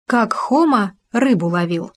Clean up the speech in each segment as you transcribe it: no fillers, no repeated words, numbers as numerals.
Как Хома рыбу ловил.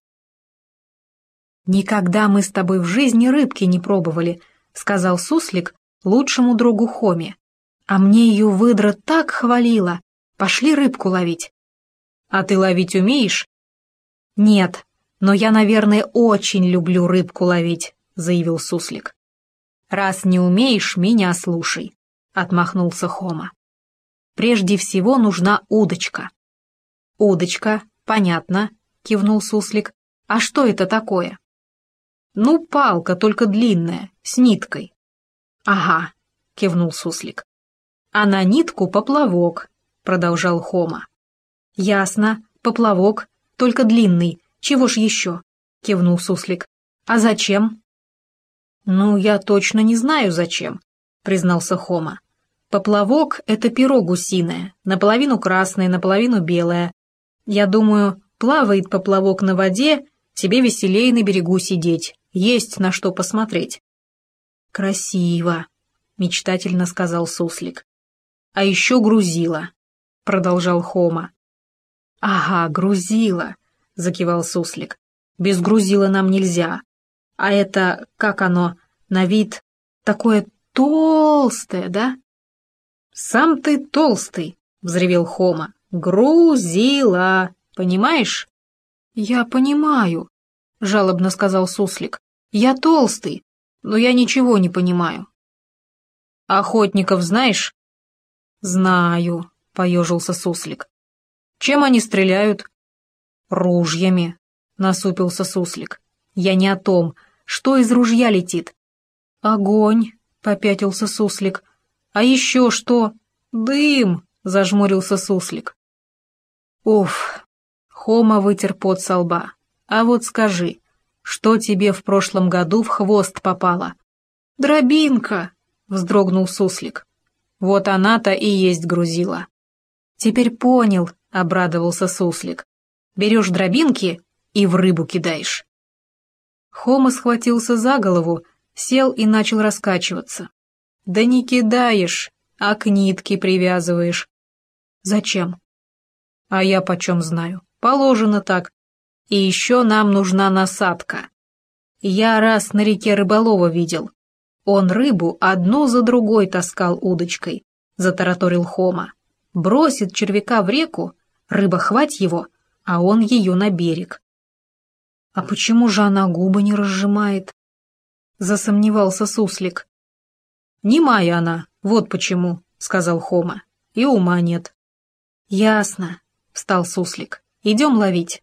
«Никогда мы с тобой в жизни рыбки не пробовали», — сказал суслик лучшему другу Хоме. «А мне ее выдра так хвалила. Пошли рыбку ловить». «А ты ловить умеешь?» «Нет, но я, наверное, очень люблю рыбку ловить», — заявил суслик. «Раз не умеешь, меня слушай», — отмахнулся Хома. «Прежде всего нужна удочка». «Удочка, понятно», — кивнул суслик. «А что это такое?» «Ну, палка, только длинная, с ниткой». «Ага», — кивнул суслик. «А на нитку поплавок», — продолжал Хома. «Ясно, поплавок, только длинный. Чего ж еще?» — кивнул суслик. «А зачем?» «Ну, я точно не знаю, зачем», — признался Хома. «Поплавок — это перо гусиное, наполовину красное, наполовину белое. Я думаю, плавает поплавок на воде, тебе веселее на берегу сидеть, есть на что посмотреть». «Красиво», — мечтательно сказал суслик. «А еще грузило», — продолжал Хома. «Ага, грузило», — закивал суслик. «Без грузила нам нельзя. А это, как оно, на вид, такое толстое, да?» «Сам ты толстый», — взревел Хома. «Грузило, понимаешь?» «Я понимаю», — жалобно сказал суслик. «Я толстый, но я ничего не понимаю». «Охотников знаешь?» «Знаю», — поежился суслик. «Чем они стреляют?» «Ружьями», — насупился суслик. «Я не о том. Что из ружья летит?» «Огонь», — попятился суслик. «А еще что?» «Дым», — зажмурился суслик. «Уф», — Хома вытер пот со лба. «А вот скажи, что тебе в прошлом году в хвост попало?» «Дробинка», — вздрогнул суслик. «Вот она-то и есть грузила». «Теперь понял», — обрадовался суслик. «Берешь дробинки и в рыбу кидаешь». Хома схватился за голову, сел и начал раскачиваться. «Да не кидаешь, а к нитке привязываешь». «Зачем?» «А я почем знаю. Положено так. И еще нам нужна насадка. Я раз на реке рыболова видел. Он рыбу одну за другой таскал удочкой», — затараторил Хома. «Бросит червяка в реку, рыба хвать его, а он ее на берег». «А почему же она губы не разжимает?» — засомневался суслик. «Немая она, вот почему», — сказал Хома. «И ума нет». «Ясно», — встал суслик. «Идем ловить».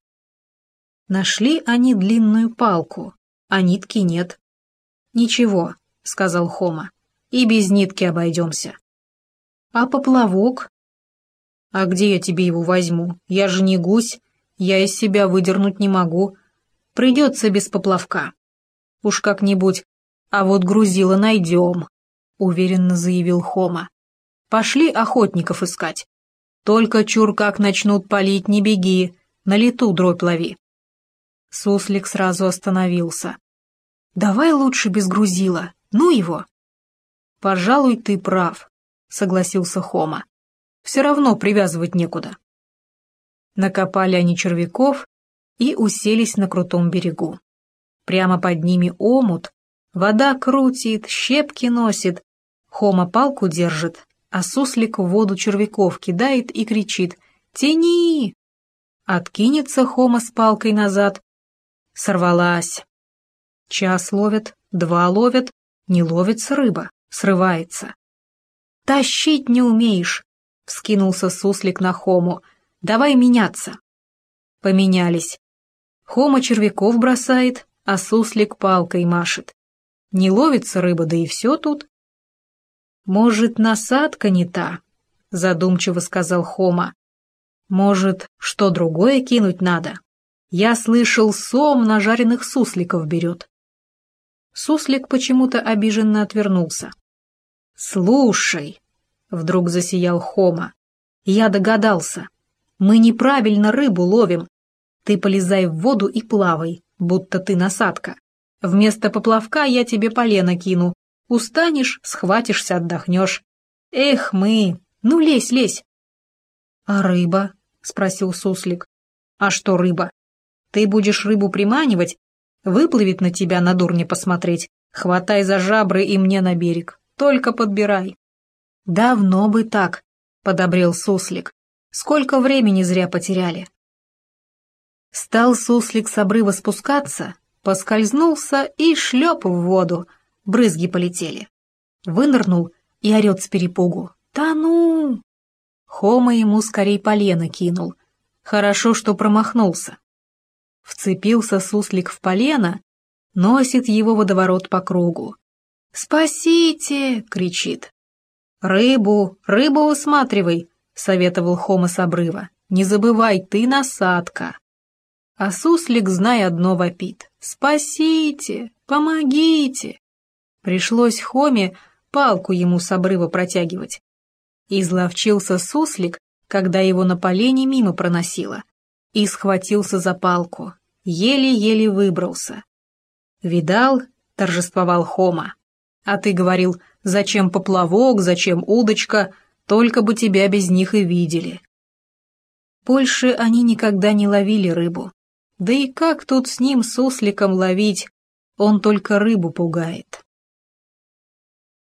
Нашли они длинную палку, а нитки нет. «Ничего», — сказал Хома, — «и без нитки обойдемся». «А поплавок?» «А где я тебе его возьму? Я же не гусь, я из себя выдернуть не могу. Придется без поплавка. Уж как-нибудь, а вот грузило найдем», — уверенно заявил Хома. «Пошли охотников искать. Только чур как начнут палить, не беги, на лету дробь лови». Суслик сразу остановился. «Давай лучше без грузила, ну его». «Пожалуй, ты прав», — согласился Хома. «Все равно привязывать некуда». Накопали они червяков и уселись на крутом берегу. Прямо под ними омут, вода крутит, щепки носит. Хома палку держит, а суслик в воду червяков кидает и кричит: «Тяни!» Откинется Хома с палкой назад. Сорвалась. Час ловят, два ловят, не ловится рыба, срывается. «Тащить не умеешь!» — вскинулся суслик на Хому. «Давай меняться». Поменялись. Хома червяков бросает, а суслик палкой машет. Не ловится рыба, да и все тут. «Может, насадка не та?» — задумчиво сказал Хома. «Может, что другое кинуть надо? Я слышал, сом на жареных сусликов берет». Суслик почему-то обиженно отвернулся. «Слушай», — вдруг засиял Хома, — «я догадался. Мы неправильно рыбу ловим. Ты полезай в воду и плавай, будто ты насадка. Вместо поплавка я тебе полено кину. Устанешь, схватишься, отдохнешь. Эх мы, ну лезь, лезь». «А рыба?» — спросил суслик. А что рыба? Ты будешь рыбу приманивать, выплывет на тебя на дурня посмотреть, хватай за жабры и мне на берег, только подбирай. Давно бы так, подобрел суслик, сколько времени зря потеряли. Стал суслик с обрыва спускаться, поскользнулся и шлеп в воду, брызги полетели. Вынырнул и орет с перепугу: «Тону!» Хома ему скорей полено кинул. Хорошо, что промахнулся. Вцепился суслик в полено, носит его водоворот по кругу. «Спасите!» — кричит. «Рыбу, рыбу усматривай!» — советовал Хома с обрыва. «Не забывай, ты насадка!» А суслик, знай, одно вопит: «Спасите! Помогите!» Пришлось Хоме палку ему с обрыва протягивать. Изловчился суслик, когда его на полене мимо проносило, и схватился за палку, еле-еле выбрался. «Видал?» — торжествовал Хома. «А ты говорил, зачем поплавок, зачем удочка, только бы тебя без них и видели». Больше они никогда не ловили рыбу. Да и как тут с ним, сусликом, ловить? Он только рыбу пугает.